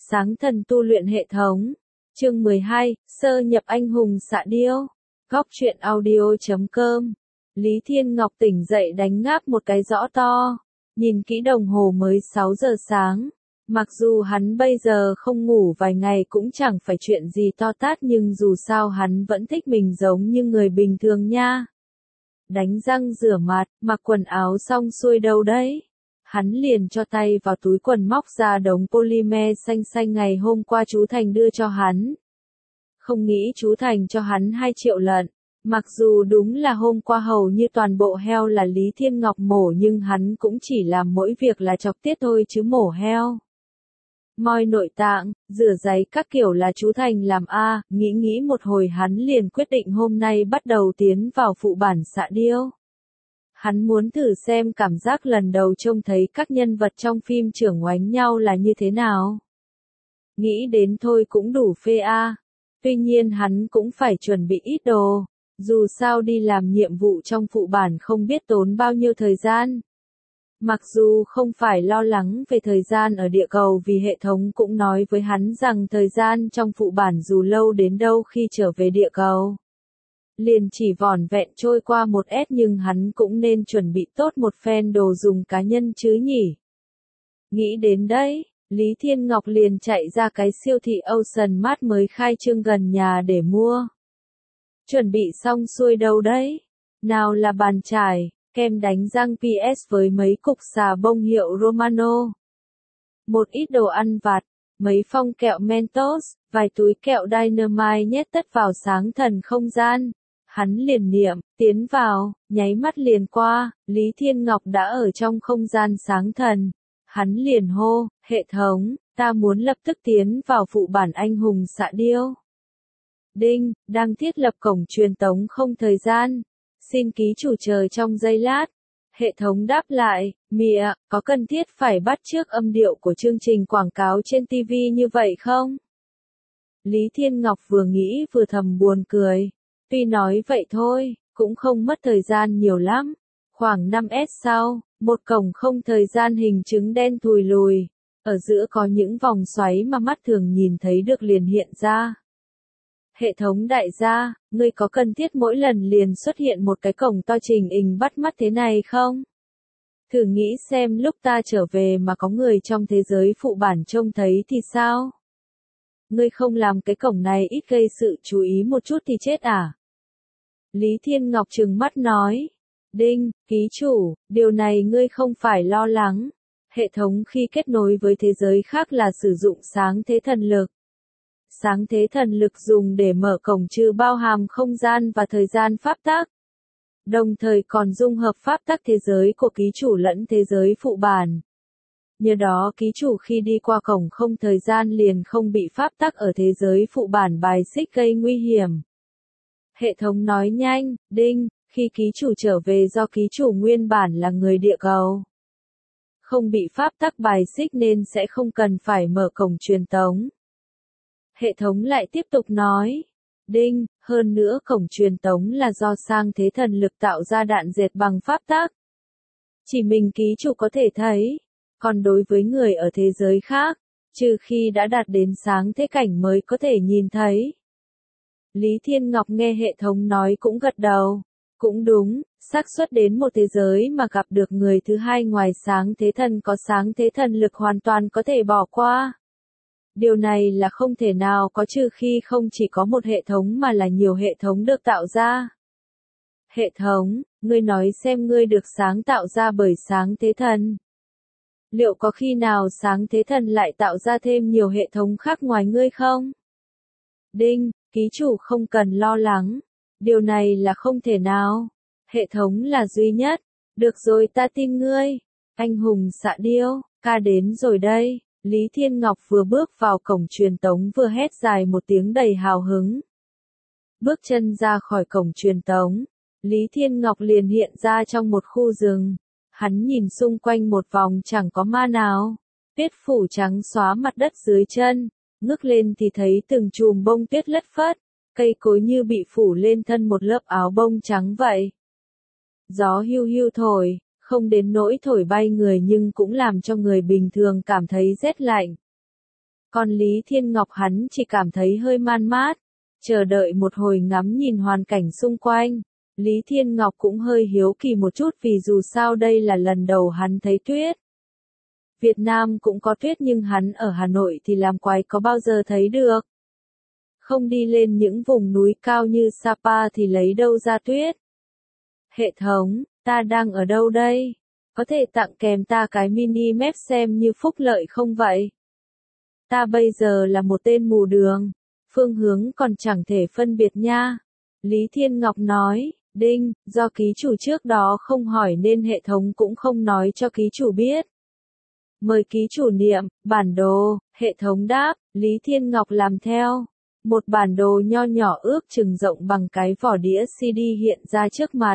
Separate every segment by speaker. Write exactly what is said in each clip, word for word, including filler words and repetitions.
Speaker 1: Sáng thần tu luyện hệ thống. Chương mười hai, sơ nhập anh hùng xạ điêu. Góc truyện audio chấm com. Lý Thiên Ngọc tỉnh dậy đánh ngáp một cái rõ to. Nhìn kỹ đồng hồ mới sáu giờ sáng. Mặc dù hắn bây giờ không ngủ vài ngày cũng chẳng phải chuyện gì to tát, nhưng dù sao hắn vẫn thích mình giống như người bình thường nha. Đánh răng rửa mặt, mặc quần áo xong xuôi đâu đấy. Hắn liền cho tay vào túi quần móc ra đống polymer xanh xanh ngày hôm qua chú Thành đưa cho hắn. Không nghĩ chú Thành cho hắn hai triệu lận. Mặc dù đúng là hôm qua hầu như toàn bộ heo là Lý Thiên Ngọc mổ, nhưng hắn cũng chỉ làm mỗi việc là chọc tiết thôi chứ mổ heo. Moi nội tạng, rửa giấy các kiểu là chú Thành làm a. Nghĩ nghĩ một hồi hắn liền quyết định hôm nay bắt đầu tiến vào phụ bản xạ điêu. Hắn muốn thử xem cảm giác lần đầu trông thấy các nhân vật trong phim chưởng oánh nhau là như thế nào. Nghĩ đến thôi cũng đủ phê a. Tuy nhiên hắn cũng phải chuẩn bị ít đồ. Dù sao đi làm nhiệm vụ trong phụ bản không biết tốn bao nhiêu thời gian. Mặc dù không phải lo lắng về thời gian ở địa cầu vì hệ thống cũng nói với hắn rằng thời gian trong phụ bản dù lâu đến đâu khi trở về địa cầu. Liền chỉ vỏn vẹn trôi qua một S, nhưng hắn cũng nên chuẩn bị tốt một phen đồ dùng cá nhân chứ nhỉ. Nghĩ đến đấy, Lý Thiên Ngọc liền chạy ra cái siêu thị Ocean Mart mới khai trương gần nhà để mua. Chuẩn bị xong xuôi đâu đấy? Nào là bàn chải, kem đánh răng pê ét với mấy cục xà bông hiệu Romano. Một ít đồ ăn vặt, mấy phong kẹo Mentos, vài túi kẹo Dynamite nhét tất vào sáng thần không gian. Hắn liền niệm, tiến vào, nháy mắt liền qua, Lý Thiên Ngọc đã ở trong không gian sáng thần. Hắn liền hô, hệ thống, ta muốn lập tức tiến vào phụ bản anh hùng xạ điêu. Đinh, đang thiết lập cổng truyền tống không thời gian. Xin ký chủ chờ trong giây lát. Hệ thống đáp lại, mịa, có cần thiết phải bắt chước âm điệu của chương trình quảng cáo trên ti vi như vậy không? Lý Thiên Ngọc vừa nghĩ vừa thầm buồn cười. Tuy nói vậy thôi, cũng không mất thời gian nhiều lắm. Khoảng năm S sau, một cổng không thời gian hình trứng đen thùi lùi. Ở giữa có những vòng xoáy mà mắt thường nhìn thấy được liền hiện ra. Hệ thống đại gia, ngươi có cần thiết mỗi lần liền xuất hiện một cái cổng to trình hình bắt mắt thế này không? Thử nghĩ xem lúc ta trở về mà có người trong thế giới phụ bản trông thấy thì sao? Ngươi không làm cái cổng này ít gây sự chú ý một chút thì chết à? Lý Thiên Ngọc trừng mắt nói. Đinh, ký chủ, điều này ngươi không phải lo lắng. Hệ thống khi kết nối với thế giới khác là sử dụng sáng thế thần lực. Sáng thế thần lực dùng để mở cổng trừ bao hàm không gian và thời gian pháp tắc. Đồng thời còn dung hợp pháp tắc thế giới của ký chủ lẫn thế giới phụ bản. Nhờ đó ký chủ khi đi qua cổng không thời gian liền không bị pháp tắc ở thế giới phụ bản bài xích gây nguy hiểm. Hệ thống nói nhanh, đinh, khi ký chủ trở về do ký chủ nguyên bản là người địa cầu. Không bị pháp tắc bài xích nên sẽ không cần phải mở cổng truyền tống. Hệ thống lại tiếp tục nói. Đinh, hơn nữa cổng truyền tống là do sang thế thần lực tạo ra đạn dệt bằng pháp tắc. Chỉ mình ký chủ có thể thấy. Còn đối với người ở thế giới khác, trừ khi đã đạt đến sáng thế cảnh mới có thể nhìn thấy. Lý Thiên Ngọc nghe hệ thống nói cũng gật đầu. Cũng đúng, xác suất đến một thế giới mà gặp được người thứ hai ngoài sáng thế thần có sáng thế thần lực hoàn toàn có thể bỏ qua. Điều này là không thể nào có trừ khi không chỉ có một hệ thống mà là nhiều hệ thống được tạo ra. Hệ thống, ngươi nói xem ngươi được sáng tạo ra bởi sáng thế thần. Liệu có khi nào sáng thế thần lại tạo ra thêm nhiều hệ thống khác ngoài ngươi không? Đinh, ký chủ không cần lo lắng. Điều này là không thể nào. Hệ thống là duy nhất. Được rồi, ta tin ngươi. Anh hùng xạ điêu, ca đến rồi đây. Lý Thiên Ngọc vừa bước vào cổng truyền tống vừa hét dài một tiếng đầy hào hứng. Bước chân ra khỏi cổng truyền tống, Lý Thiên Ngọc liền hiện ra trong một khu rừng. Hắn nhìn xung quanh một vòng chẳng có ma nào. Tuyết phủ trắng xóa mặt đất dưới chân. Ngước lên thì thấy từng chùm bông tuyết lất phất. Cây cối như bị phủ lên thân một lớp áo bông trắng vậy. Gió hiu hiu thổi, không đến nỗi thổi bay người nhưng cũng làm cho người bình thường cảm thấy rét lạnh. Còn Lý Thiên Ngọc hắn chỉ cảm thấy hơi man mát, chờ đợi một hồi ngắm nhìn hoàn cảnh xung quanh. Lý Thiên Ngọc cũng hơi hiếu kỳ một chút vì dù sao đây là lần đầu hắn thấy tuyết. Việt Nam cũng có tuyết nhưng hắn ở Hà Nội thì làm quái có bao giờ thấy được. Không đi lên những vùng núi cao như Sapa thì lấy đâu ra tuyết. Hệ thống, ta đang ở đâu đây? Có thể tặng kèm ta cái mini map xem như phúc lợi không vậy? Ta bây giờ là một tên mù đường, phương hướng còn chẳng thể phân biệt nha. Lý Thiên Ngọc nói, đinh, do ký chủ trước đó không hỏi nên hệ thống cũng không nói cho ký chủ biết. Mời ký chủ niệm, bản đồ, hệ thống đáp, Lý Thiên Ngọc làm theo. Một bản đồ nho nhỏ ước chừng rộng bằng cái vỏ đĩa xê đê hiện ra trước mặt.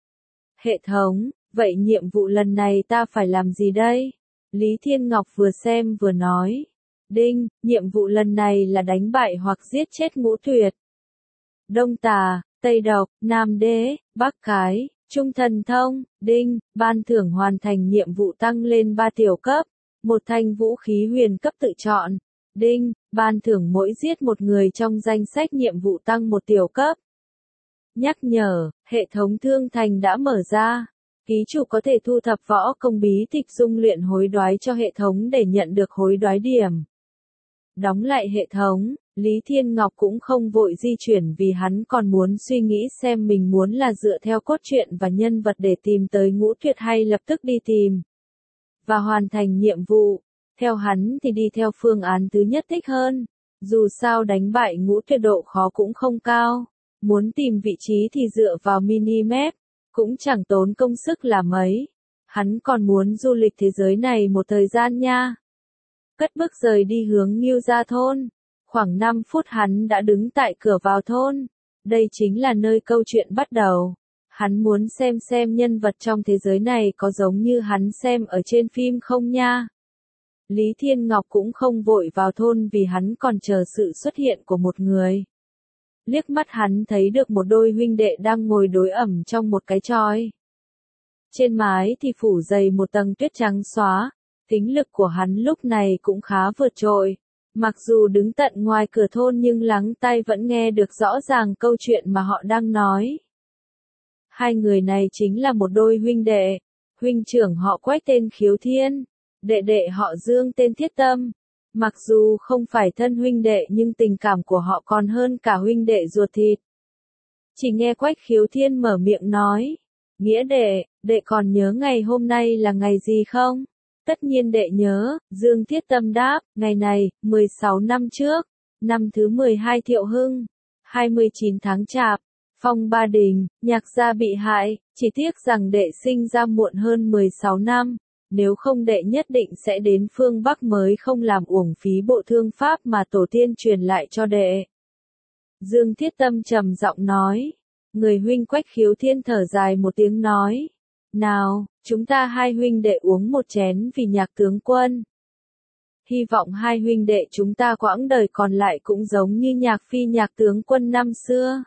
Speaker 1: Hệ thống, vậy nhiệm vụ lần này ta phải làm gì đây? Lý Thiên Ngọc vừa xem vừa nói. Đinh, nhiệm vụ lần này là đánh bại hoặc giết chết Ngũ Tuyệt, Đông Tà, Tây Độc, Nam Đế, Bắc Cái, Trung Thần Thông. Đinh, ban thưởng hoàn thành nhiệm vụ tăng lên ba tiểu cấp, một thanh vũ khí huyền cấp tự chọn. Đinh, ban thưởng mỗi giết một người trong danh sách nhiệm vụ tăng một tiểu cấp. Nhắc nhở, hệ thống thương thành đã mở ra. Ký chủ có thể thu thập võ công bí tịch dung luyện hối đoái cho hệ thống để nhận được hối đoái điểm. Đóng lại hệ thống, Lý Thiên Ngọc cũng không vội di chuyển vì hắn còn muốn suy nghĩ xem mình muốn là dựa theo cốt truyện và nhân vật để tìm tới Ngũ Tuyệt hay lập tức đi tìm và hoàn thành nhiệm vụ. Theo hắn thì đi theo phương án thứ nhất thích hơn. Dù sao đánh bại Ngũ Tuyệt độ khó cũng không cao. Muốn tìm vị trí thì dựa vào mini map, cũng chẳng tốn công sức là mấy. Hắn còn muốn du lịch thế giới này một thời gian nha. Cất bước rời đi hướng Ngưu Gia thôn. Khoảng năm phút hắn đã đứng tại cửa vào thôn. Đây chính là nơi câu chuyện bắt đầu. Hắn muốn xem xem nhân vật trong thế giới này có giống như hắn xem ở trên phim không nha. Lý Thiên Ngọc cũng không vội vào thôn vì hắn còn chờ sự xuất hiện của một người. Liếc mắt hắn thấy được một đôi huynh đệ đang ngồi đối ẩm trong một cái chòi. Trên mái thì phủ dày một tầng tuyết trắng xóa. Tính lực của hắn lúc này cũng khá vượt trội. Mặc dù đứng tận ngoài cửa thôn nhưng lắng tai vẫn nghe được rõ ràng câu chuyện mà họ đang nói. Hai người này chính là một đôi huynh đệ. Huynh trưởng họ Quách tên Khiếu Thiên, đệ đệ họ Dương tên Thiết Tâm. Mặc dù không phải thân huynh đệ nhưng tình cảm của họ còn hơn cả huynh đệ ruột thịt. Chỉ nghe Quách Khiếu Thiên mở miệng nói. Nghĩa đệ, đệ còn nhớ ngày hôm nay là ngày gì không? Tất nhiên đệ nhớ, Dương Thiết Tâm đáp, ngày này, mười sáu năm trước, năm thứ mười hai Thiệu Hưng, hai mươi chín tháng Chạp, Phong Ba Đình, Nhạc gia bị hại, chỉ tiếc rằng đệ sinh ra muộn hơn mười sáu năm, nếu không đệ nhất định sẽ đến phương Bắc mới không làm uổng phí bộ thương pháp mà tổ tiên truyền lại cho đệ. Dương Thiết Tâm trầm giọng nói, người huynh Quách Khiếu Thiên thở dài một tiếng nói, nào, chúng ta hai huynh đệ uống một chén vì Nhạc tướng quân. Hy vọng hai huynh đệ chúng ta quãng đời còn lại cũng giống như Nhạc phi Nhạc tướng quân năm xưa.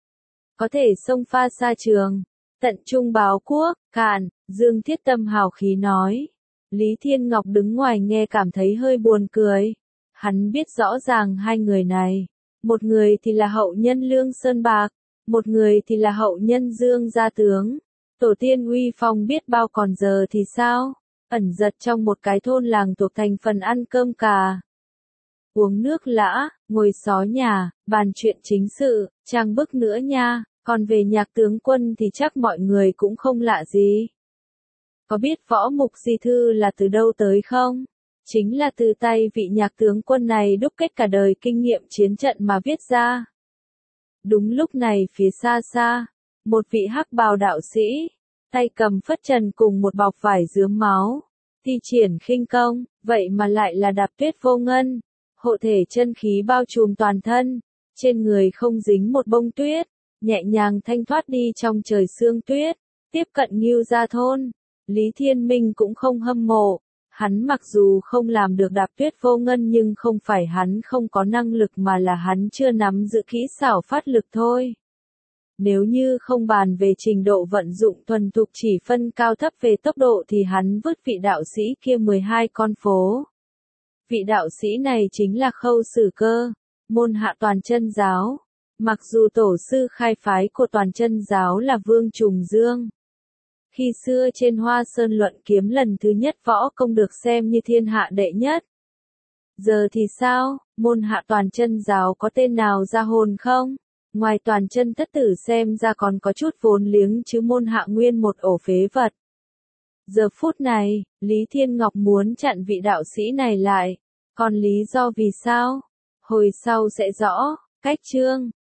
Speaker 1: Có thể xông pha xa trường, tận trung báo quốc, cạn, Dương Thiết Tâm hào khí nói. Lý Thiên Ngọc đứng ngoài nghe cảm thấy hơi buồn cười. Hắn biết rõ ràng hai người này, một người thì là hậu nhân Lương Sơn Bạc, một người thì là hậu nhân Dương gia tướng. Tổ tiên uy phong biết bao còn giờ thì sao? Ẩn giật trong một cái thôn làng thuộc thành phần ăn cơm cà, uống nước lã, ngồi xó nhà, bàn chuyện chính sự, trang bức nữa nha. Còn về Nhạc tướng quân thì chắc mọi người cũng không lạ gì. Có biết võ mục di thư là từ đâu tới không? Chính là từ tay vị Nhạc tướng quân này đúc kết cả đời kinh nghiệm chiến trận mà viết ra. Đúng lúc này phía xa xa, một vị hắc bào đạo sĩ, tay cầm phất trần cùng một bọc vải rướm máu, thi triển khinh công, vậy mà lại là Đạp Tuyết Vô Ngân, hộ thể chân khí bao trùm toàn thân, trên người không dính một bông tuyết, nhẹ nhàng thanh thoát đi trong trời sương tuyết, tiếp cận Ngưu Gia thôn. Lý Thiên Minh cũng không hâm mộ, hắn mặc dù không làm được Đạp Tuyết Vô Ngân nhưng không phải hắn không có năng lực mà là hắn chưa nắm giữ kỹ xảo phát lực thôi. Nếu như không bàn về trình độ vận dụng thuần thục chỉ phân cao thấp về tốc độ thì hắn vứt vị đạo sĩ kia mười hai con phố. Vị đạo sĩ này chính là Khâu Sử Cơ, môn hạ Toàn Chân giáo. Mặc dù tổ sư khai phái của Toàn Chân giáo là Vương Trùng Dương. Khi xưa trên Hoa Sơn luận kiếm lần thứ nhất võ công được xem như thiên hạ đệ nhất. Giờ thì sao, môn hạ Toàn Chân giáo có tên nào ra hồn không? Ngoài Toàn Chân thất tử xem ra còn có chút vốn liếng chứ môn hạ nguyên một ổ phế vật. Giờ phút này, Lý Thiên Ngọc muốn chặn vị đạo sĩ này lại. Còn lý do vì sao? Hồi sau sẽ rõ. Cách chương